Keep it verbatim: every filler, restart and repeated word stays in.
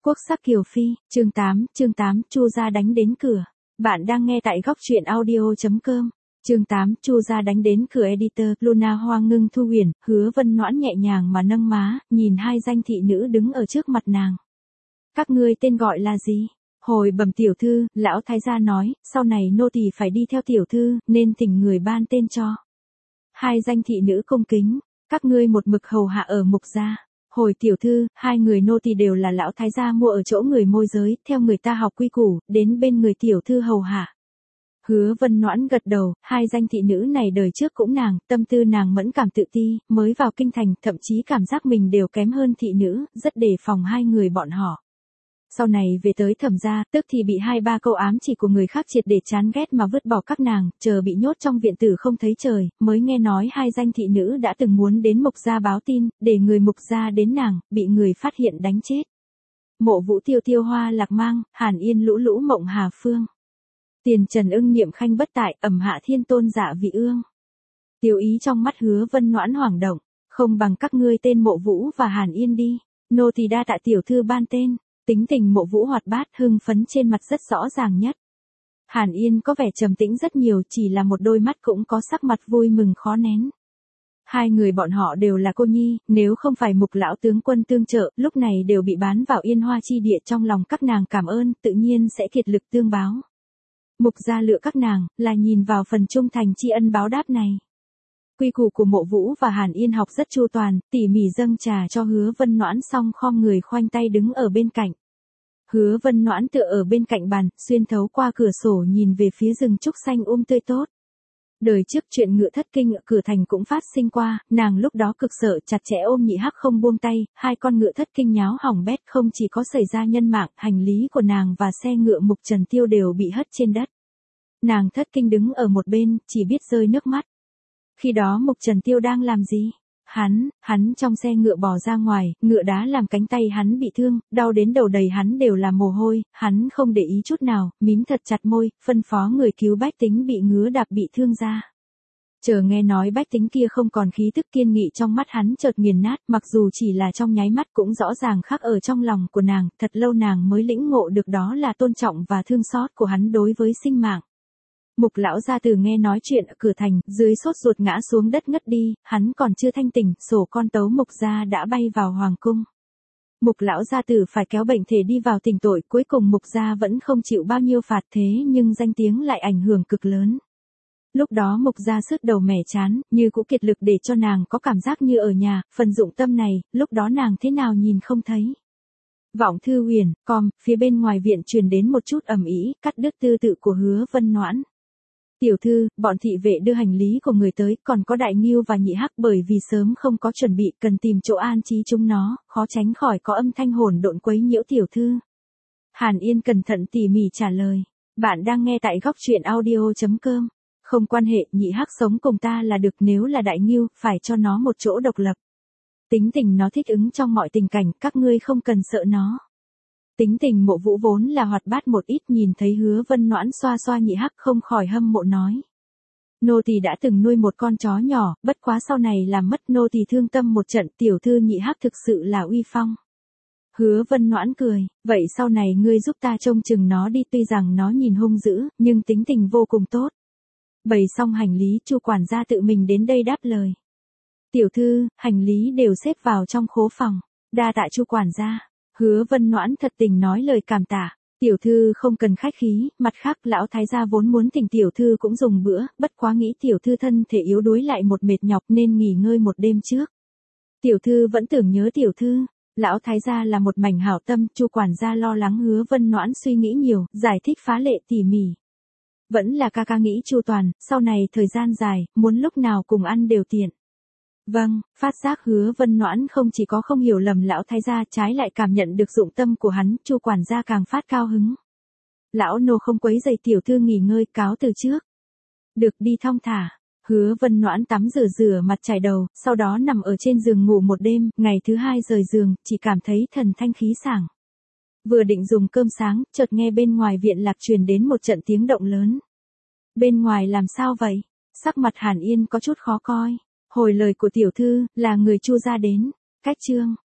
Quốc sắc Kiều Phi, chương tám, chương tám, Chu gia đánh đến cửa. Bạn đang nghe tại góc truyện audio chấm com. Chương tám, Chu gia đánh đến cửa editor, Luna Hoa ngưng thu huyền, Hứa Vân Noãn nhẹ nhàng mà nâng má, nhìn hai danh thị nữ đứng ở trước mặt nàng. Các ngươi tên gọi là gì? Hồi bẩm tiểu thư, lão thái gia nói, sau này nô tỳ phải đi theo tiểu thư, nên thỉnh người ban tên cho. Hai danh thị nữ cung kính, các ngươi một mực hầu hạ ở Mục gia. Hồi tiểu thư, hai người nô tỳ đều là lão thái gia mua ở chỗ người môi giới, theo người ta học quy củ, đến bên người tiểu thư hầu hạ. Hứa Vân Noãn gật đầu, hai danh thị nữ này đời trước cũng nàng, tâm tư nàng mẫn cảm tự ti, mới vào kinh thành, thậm chí cảm giác mình đều kém hơn thị nữ, rất đề phòng hai người bọn họ. Sau này về tới Thẩm gia, tức thì bị hai ba câu ám chỉ của người khác triệt để chán ghét mà vứt bỏ các nàng, chờ bị nhốt trong viện tử không thấy trời, mới nghe nói hai danh thị nữ đã từng muốn đến Mục gia báo tin, để người Mục gia đến nàng, bị người phát hiện đánh chết. Mộ Vũ Tiêu Tiêu Hoa Lạc Mang, Hàn Yên Lũ Lũ Mộng Hà Phương. Tiền Trần Ưng Niệm Khanh bất tại, ẩm hạ thiên tôn dạ vị ương. Tiêu ý trong mắt Hứa Vân Noãn hoảng động, không bằng các ngươi tên Mộ Vũ và Hàn Yên đi, nô tỳ đa tạ tiểu thư ban tên. Tính tình Mộ Vũ hoạt bát hưng phấn trên mặt rất rõ ràng nhất. Hàn Yên có vẻ trầm tĩnh rất nhiều, chỉ là một đôi mắt cũng có sắc mặt vui mừng khó nén. Hai người bọn họ đều là cô nhi, nếu không phải Mục lão tướng quân tương trợ, lúc này đều bị bán vào Yên Hoa chi địa, trong lòng các nàng cảm ơn, tự nhiên sẽ kiệt lực tương báo. Mục gia lựa các nàng, là nhìn vào phần trung thành tri ân báo đáp này. Quy củ của Mộ Vũ và Hàn Yên học rất chu toàn, tỉ mỉ dâng trà cho Hứa Vân Noãn xong khom người khoanh tay đứng ở bên cạnh. Hứa Vân Noãn tựa ở bên cạnh bàn, xuyên thấu qua cửa sổ nhìn về phía rừng trúc xanh um tươi tốt. Đời trước chuyện ngựa thất kinh ở cửa thành cũng phát sinh qua, nàng lúc đó cực sợ chặt chẽ ôm Nhị Hắc không buông tay, hai con ngựa thất kinh nháo hỏng bét, không chỉ có xảy ra nhân mạng, hành lý của nàng và xe ngựa Mục Trần Tiêu đều bị hất trên đất. Nàng thất kinh đứng ở một bên, chỉ biết rơi nước mắt. Khi đó Mục Trần Tiêu đang làm gì? Hắn, hắn trong xe ngựa bò ra ngoài, ngựa đá làm cánh tay hắn bị thương, đau đến đầu đầy hắn đều là mồ hôi, hắn không để ý chút nào, mím thật chặt môi, phân phó người cứu Bách Tính bị ngứa đạp bị thương ra. Chờ nghe nói Bách Tính kia không còn khí tức kiên nghị, trong mắt hắn chợt nghiền nát, mặc dù chỉ là trong nháy mắt cũng rõ ràng khắc ở trong lòng của nàng, thật lâu nàng mới lĩnh ngộ được đó là tôn trọng và thương xót của hắn đối với sinh mạng. Mục lão gia tử nghe nói chuyện ở cửa thành, dưới sốt ruột ngã xuống đất ngất đi, hắn còn chưa thanh tỉnh, sổ con tấu Mục gia đã bay vào hoàng cung. Mục lão gia tử phải kéo bệnh thể đi vào tỉnh tội, cuối cùng Mục gia vẫn không chịu bao nhiêu phạt, thế nhưng danh tiếng lại ảnh hưởng cực lớn. Lúc đó Mục gia sứt đầu mẻ chán, như cũ kiệt lực để cho nàng có cảm giác như ở nhà, phần dụng tâm này, lúc đó nàng thế nào nhìn không thấy. Vọng thư huyền, com, phía bên ngoài viện truyền đến một chút ầm ĩ, cắt đứt tư tự của Hứa Vân Noãn. Tiểu thư, bọn thị vệ đưa hành lý của người tới, còn có Đại Ngưu và Nhị Hắc, bởi vì sớm không có chuẩn bị, cần tìm chỗ an trí chúng nó, khó tránh khỏi có âm thanh hỗn độn quấy nhiễu tiểu thư. Hàn Yên cẩn thận tỉ mỉ trả lời. Bạn đang nghe tại góc truyện audio chấm com. Không quan hệ, Nhị Hắc sống cùng ta là được, nếu là Đại Ngưu, phải cho nó một chỗ độc lập. Tính tình nó thích ứng trong mọi tình cảnh, các ngươi không cần sợ nó. Tính tình Mộ Vũ vốn là hoạt bát một ít, nhìn thấy Hứa Vân Noãn xoa xoa Nhị Hắc không khỏi hâm mộ nói. Nô tỳ đã từng nuôi một con chó nhỏ, bất quá sau này làm mất, nô tỳ thương tâm một trận, tiểu thư Nhị Hắc thực sự là uy phong. Hứa Vân Noãn cười, vậy sau này ngươi giúp ta trông chừng nó đi, tuy rằng nó nhìn hung dữ, nhưng tính tình vô cùng tốt. Bày xong hành lý, Chu quản gia tự mình đến đây đáp lời. Tiểu thư, hành lý đều xếp vào trong khố phòng, đa tạ Chu quản gia. Hứa Vân Noãn thật tình nói lời cảm tạ, tiểu thư không cần khách khí, mặt khác lão thái gia vốn muốn thỉnh tiểu thư cũng dùng bữa, bất quá nghĩ tiểu thư thân thể yếu đuối lại một mệt nhọc nên nghỉ ngơi một đêm trước. Tiểu thư vẫn tưởng nhớ tiểu thư, lão thái gia là một mảnh hảo tâm, Chu quản gia lo lắng Hứa Vân Noãn suy nghĩ nhiều, giải thích phá lệ tỉ mỉ. Vẫn là ca ca nghĩ chu toàn, sau này thời gian dài, muốn lúc nào cùng ăn đều tiện. Vâng, phát giác Hứa Vân Noãn không chỉ có không hiểu lầm lão thái gia, trái lại cảm nhận được dụng tâm của hắn, Chu quản gia càng phát cao hứng. Lão nô không quấy rầy tiểu thư nghỉ ngơi, cáo từ trước. Được, đi thong thả. Hứa Vân Noãn tắm rửa rửa mặt chải đầu, sau đó nằm ở trên giường ngủ một đêm, ngày thứ hai rời giường, chỉ cảm thấy thần thanh khí sảng. Vừa định dùng cơm sáng, chợt nghe bên ngoài viện lạc truyền đến một trận tiếng động lớn. Bên ngoài làm sao vậy? Sắc mặt Hàn Yên có chút khó coi. Hồi lời của tiểu thư, là người Chu gia đến. Cách chương.